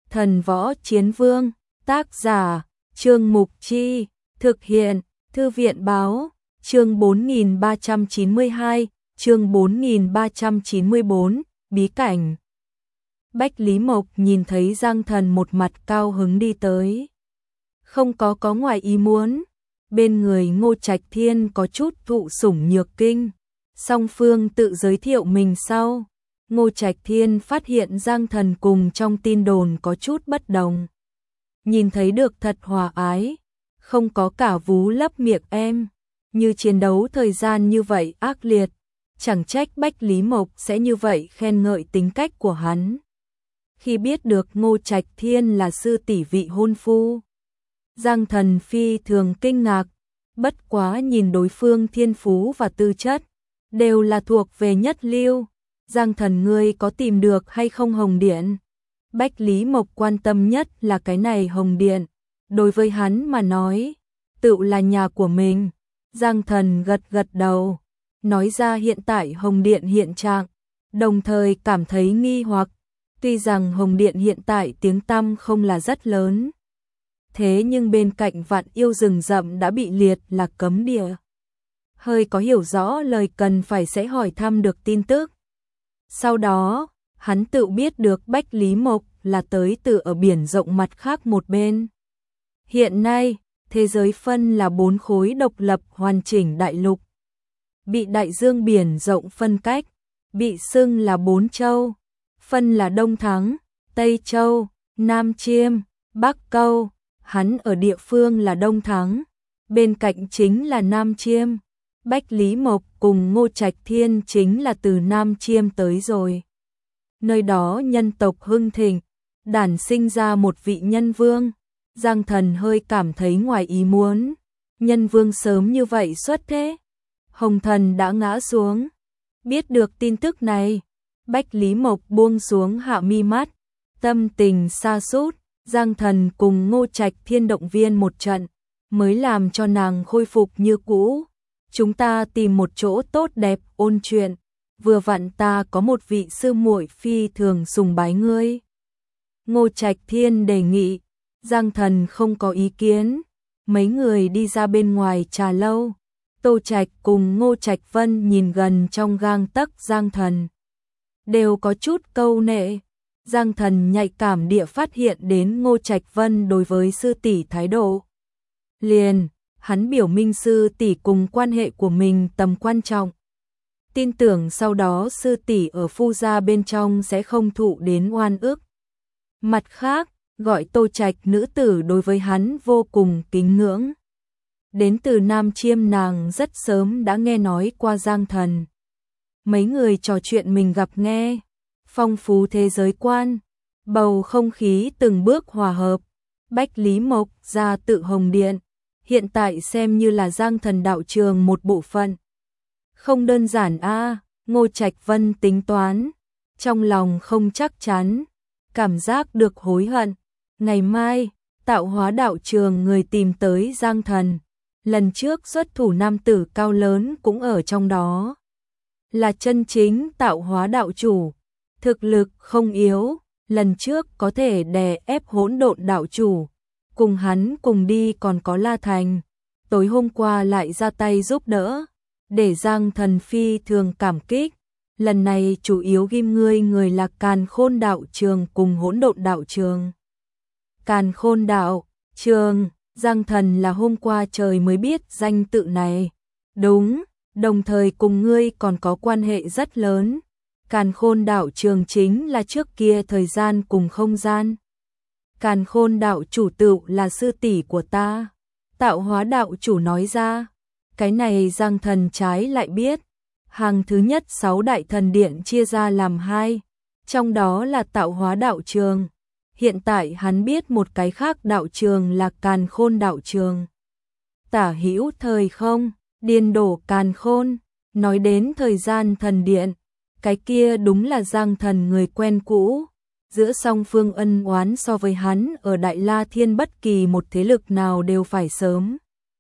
Thần Võ Chiến Vương, tác giả, Trương Mục Chi, thực hiện, Thư viện Báo, chương 4392, chương 4394, bí cảnh. Bách Lý Mộc nhìn thấy Giang Thần một mặt cao hứng đi tới. Không có ngoài ý muốn, bên người Ngô Trạch Thiên có chút thụ sủng nhược kinh. Song phương tự giới thiệu mình sau, Ngô Trạch Thiên phát hiện Giang Thần cùng trong tin đồn có chút bất đồng. Nhìn thấy được thật hòa ái, không có cả vú lấp miệng em, như chiến đấu thời gian như vậy ác liệt, chẳng trách Bách Lý Mộc sẽ như vậy khen ngợi tính cách của hắn. Khi biết được Ngô Trạch Thiên là sư tỷ vị hôn phu, Giang Thần phi thường kinh ngạc, bất quá nhìn đối phương thiên phú và tư chất, đều là thuộc về nhất lưu. Giang Thần ngươi có tìm được hay không hồng điện? Bách Lý Mộc quan tâm nhất là cái này hồng điện, đối với hắn mà nói, tự là nhà của mình. Giang Thần gật đầu, nói ra hiện tại hồng điện hiện trạng, đồng thời cảm thấy nghi hoặc, tuy rằng hồng điện hiện tại tiếng tăm không là rất lớn. Thế nhưng bên cạnh Vạn Yêu rừng rậm đã bị liệt là cấm địa. Hơi có hiểu rõ lời cần phải sẽ hỏi thăm được tin tức. Sau đó, hắn tự biết được Bách Lý Mộc là tới từ ở biển rộng mặt khác một bên. Hiện nay, thế giới phân là 4 khối độc lập hoàn chỉnh đại lục. Bị đại dương biển rộng phân cách, bị xưng là 4 châu. Phân là Đông Thắng, Tây Châu, Nam Chiêm, Bắc Câu. Hắn ở địa phương là Đông Thắng, bên cạnh chính là Nam Chiêm. Bách Lý Mộc cùng Ngô Trạch Thiên chính là từ Nam Chiêm tới rồi. Nơi đó nhân tộc hưng thịnh, đản sinh ra một vị nhân vương. Giang Thần hơi cảm thấy ngoài ý muốn, nhân vương sớm như vậy xuất thế. Hồng Thần đã ngã xuống. Biết được tin tức này, Bách Lý Mộc buông xuống hạ mi mắt, tâm tình sa sút. Giang Thần cùng Ngô Trạch Thiên động viên một trận, mới làm cho nàng khôi phục như cũ. Chúng ta tìm một chỗ tốt đẹp ôn chuyện, vừa vặn ta có một vị sư muội phi thường sùng bái ngươi. Ngô Trạch Thiên đề nghị, Giang Thần không có ý kiến. Mấy người đi ra bên ngoài trà lâu. Tô Trạch cùng Ngô Trạch Vân nhìn gần trong gang tấc Giang Thần, đều có chút câu nệ. Giang Thần nhạy cảm địa phát hiện đến Ngô Trạch Vân đối với sư tỷ thái độ. Liền, hắn biểu minh sư tỷ cùng quan hệ của mình tầm quan trọng. Tin tưởng sau đó sư tỷ ở phu gia bên trong sẽ không thụ đến oan ức. Mặt khác, gọi Tô Trạch nữ tử đối với hắn vô cùng kính ngưỡng. Đến từ Nam Chiêm nàng rất sớm đã nghe nói qua Giang Thần. Mấy người trò chuyện mình gặp nghe, phong phú thế giới quan, bầu không khí từng bước hòa hợp. Bách Lý Mộc ra tự Hồng Điện, hiện tại xem như là Giang Thần đạo trường một bộ phận. Không đơn giản a. Ngô Trạch Vân tính toán, trong lòng không chắc chắn, cảm giác được hối hận. Ngày mai, tạo hóa đạo trường người tìm tới Giang Thần, lần trước xuất thủ nam tử cao lớn cũng ở trong đó. Là chân chính tạo hóa đạo chủ, thực lực không yếu, lần trước có thể đè ép hỗn độn đạo chủ. Cùng hắn cùng đi còn có La Thành, tối hôm qua lại ra tay giúp đỡ, để Giang Thần phi thường cảm kích. Lần này chủ yếu ghim người là Càn Khôn đạo trường cùng hỗn độn đạo trường. Càn Khôn đạo trường, Giang Thần là hôm qua trời mới biết danh tự này. Đúng, đồng thời cùng ngươi còn có quan hệ rất lớn. Càn Khôn đạo trường chính là trước kia thời gian cùng không gian. Càn Khôn đạo chủ tựu là sư tỷ của ta. Tạo hóa đạo chủ nói ra. Cái này Giang Thần trái lại biết. Hàng thứ nhất 6 đại thần điện chia ra làm 2, trong đó là tạo hóa đạo trường. Hiện tại hắn biết một cái khác đạo trường là Càn Khôn đạo trường. Tả hữu thời không, điên đổ càn khôn. Nói đến thời gian thần điện, cái kia đúng là Giang Thần người quen cũ. Giữa song phương ân oán so với hắn ở Đại La Thiên bất kỳ một thế lực nào đều phải sớm.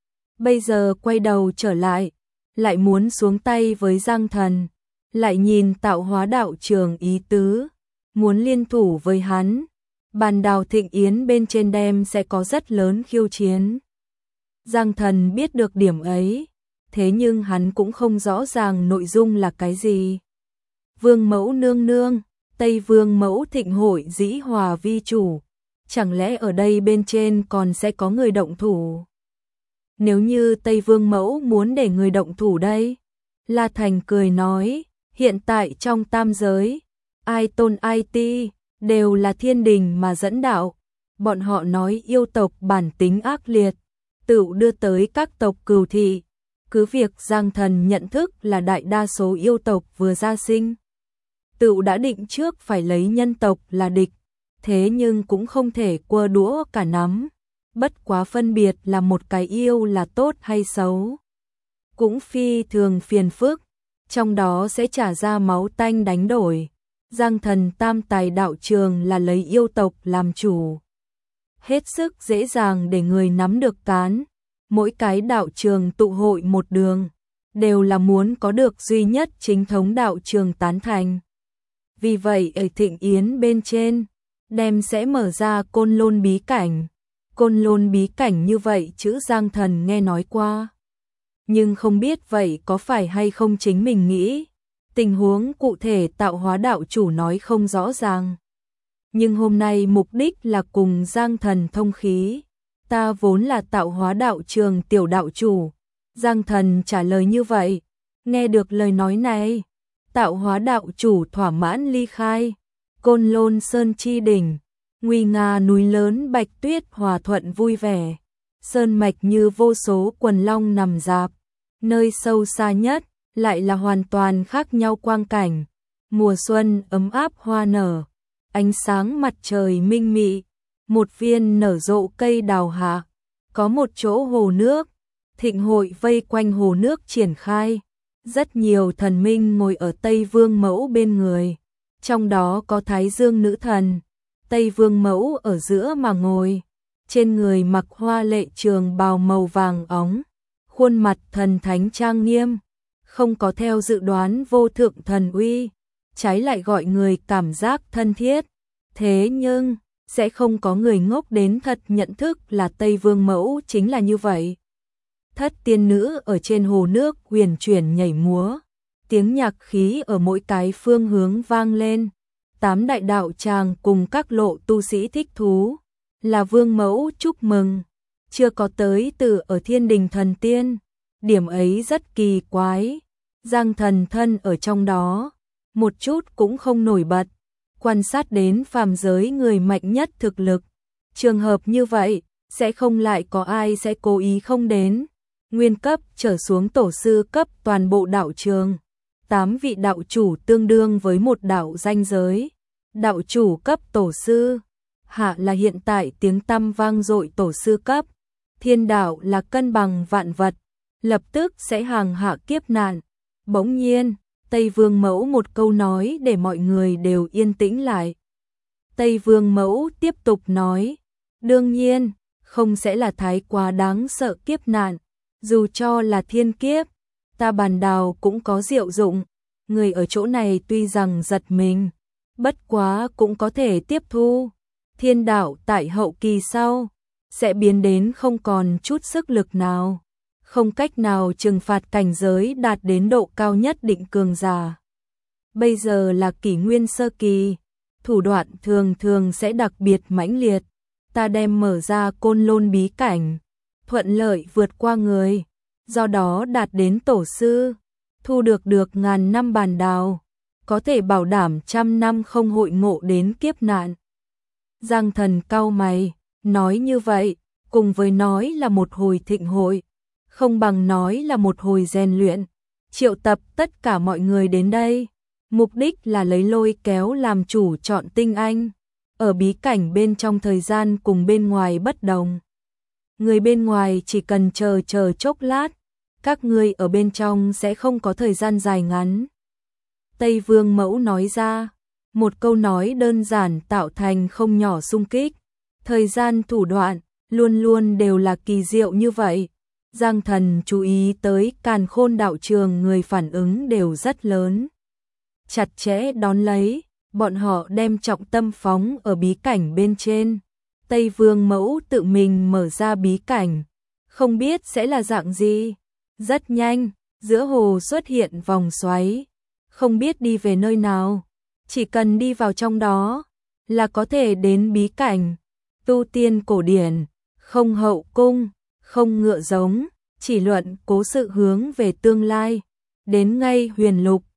Bây giờ quay đầu trở lại, lại muốn xuống tay với Giang Thần, lại nhìn tạo hóa đạo trường ý tứ, muốn liên thủ với hắn. Bàn đào thịnh yến bên trên đem sẽ có rất lớn khiêu chiến. Giang Thần biết được điểm ấy, thế nhưng hắn cũng không rõ ràng nội dung là cái gì. Vương mẫu nương nương, Tây Vương mẫu thịnh hội dĩ hòa vi chủ, chẳng lẽ ở đây bên trên còn sẽ có người động thủ? Nếu như Tây Vương mẫu muốn để người động thủ đây? La Thành cười nói, hiện tại trong tam giới, ai tôn ai ti, đều là thiên đình mà dẫn đạo. Bọn họ nói yêu tộc bản tính ác liệt, tựu đưa tới các tộc cừu thị. Cứ việc Giang Thần nhận thức là đại đa số yêu tộc vừa ra sinh, tựu đã định trước phải lấy nhân tộc là địch, thế nhưng cũng không thể quơ đũa cả nắm. Bất quá phân biệt là một cái yêu là tốt hay xấu, cũng phi thường phiền phức, trong đó sẽ trả ra máu tanh đánh đổi. Giang Thần tam tài đạo trường là lấy yêu tộc làm chủ, hết sức dễ dàng để người nắm được cán. Mỗi cái đạo trường tụ hội một đường, đều là muốn có được duy nhất chính thống đạo trường tán thành. Vì vậy ở thịnh yến bên trên, đem sẽ mở ra Côn Lôn bí cảnh. Côn Lôn bí cảnh như vậy chữ Giang Thần nghe nói qua, nhưng không biết vậy có phải hay không chính mình nghĩ. Tình huống cụ thể tạo hóa đạo chủ nói không rõ ràng. Nhưng hôm nay mục đích là cùng Giang Thần thông khí. Ta vốn là tạo hóa đạo trường tiểu đạo chủ. Giang Thần trả lời như vậy. Nghe được lời nói này, tạo hóa đạo chủ thỏa mãn ly khai. Côn Lôn Sơn chi đỉnh, nguy nga núi lớn Bạch Tuyết hòa thuận vui vẻ. Sơn mạch như vô số quần long nằm rạp. Nơi sâu xa nhất, lại là hoàn toàn khác nhau quang cảnh. Mùa xuân ấm áp hoa nở, ánh sáng mặt trời minh mị, một viên nở rộ cây đào hạ, có một chỗ hồ nước, thịnh hội vây quanh hồ nước triển khai. Rất nhiều thần minh ngồi ở Tây Vương mẫu bên người, trong đó có Thái Dương nữ thần. Tây Vương mẫu ở giữa mà ngồi, trên người mặc hoa lệ trường bào màu vàng óng, khuôn mặt thần thánh trang nghiêm, không có theo dự đoán vô thượng thần uy, trái lại gọi người cảm giác thân thiết. Thế nhưng, sẽ không có người ngốc đến thật nhận thức là Tây Vương mẫu chính là như vậy. Thất tiên nữ ở trên hồ nước huyền chuyển nhảy múa, tiếng nhạc khí ở mỗi cái phương hướng vang lên. 8 đại đạo tràng cùng các lộ tu sĩ thích thú, là Vương mẫu chúc mừng, chưa có tới từ ở thiên đình thần tiên. Điểm ấy rất kỳ quái. Giang Thần thân ở trong đó, một chút cũng không nổi bật, quan sát đến phàm giới người mạnh nhất thực lực. Trường hợp như vậy, sẽ không lại có ai sẽ cố ý không đến. Nguyên cấp trở xuống tổ sư cấp toàn bộ đạo trường. 8 vị đạo chủ tương đương với một đạo danh giới. Đạo chủ cấp tổ sư, hạ là hiện tại tiếng tăm vang dội tổ sư cấp. Thiên đạo là cân bằng vạn vật, lập tức sẽ hàng hạ kiếp nạn. Bỗng nhiên, Tây Vương mẫu một câu nói để mọi người đều yên tĩnh lại. Tây Vương mẫu tiếp tục nói, đương nhiên, không sẽ là thái quá đáng sợ kiếp nạn, dù cho là thiên kiếp, ta bàn đào cũng có diệu dụng. Người ở chỗ này tuy rằng giật mình, bất quá cũng có thể tiếp thu. Thiên đạo tại hậu kỳ sau, sẽ biến đến không còn chút sức lực nào, không cách nào trừng phạt cảnh giới đạt đến độ cao nhất định cường giả. Bây giờ là kỷ nguyên sơ kỳ, thủ đoạn thường thường sẽ đặc biệt mãnh liệt. Ta đem mở ra Côn Lôn bí cảnh, thuận lợi vượt qua người, do đó đạt đến tổ sư, thu được 1000 năm bàn đào, có thể bảo đảm 100 năm không hội ngộ đến kiếp nạn. Giang Thần cau mày, nói như vậy, cùng với nói là một hồi thịnh hội, không bằng nói là một hồi rèn luyện, triệu tập tất cả mọi người đến đây. Mục đích là lấy lôi kéo làm chủ chọn tinh anh. Ở bí cảnh bên trong thời gian cùng bên ngoài bất đồng. Người bên ngoài chỉ cần chờ chốc lát, các ngươi ở bên trong sẽ không có thời gian dài ngắn. Tây Vương mẫu nói ra, một câu nói đơn giản tạo thành không nhỏ xung kích. Thời gian thủ đoạn, luôn luôn đều là kỳ diệu như vậy. Giang Thần chú ý tới Càn Khôn đạo trường người phản ứng đều rất lớn. Chặt chẽ đón lấy, bọn họ đem trọng tâm phóng ở bí cảnh bên trên. Tây Vương Mẫu tự mình mở ra bí cảnh, không biết sẽ là dạng gì. Rất nhanh, giữa hồ xuất hiện vòng xoáy, không biết đi về nơi nào, chỉ cần đi vào trong đó là có thể đến bí cảnh. Tu tiên cổ điển, không hậu cung, không ngựa giống, chỉ luận cố sự hướng về tương lai. Đến ngay huyền lục,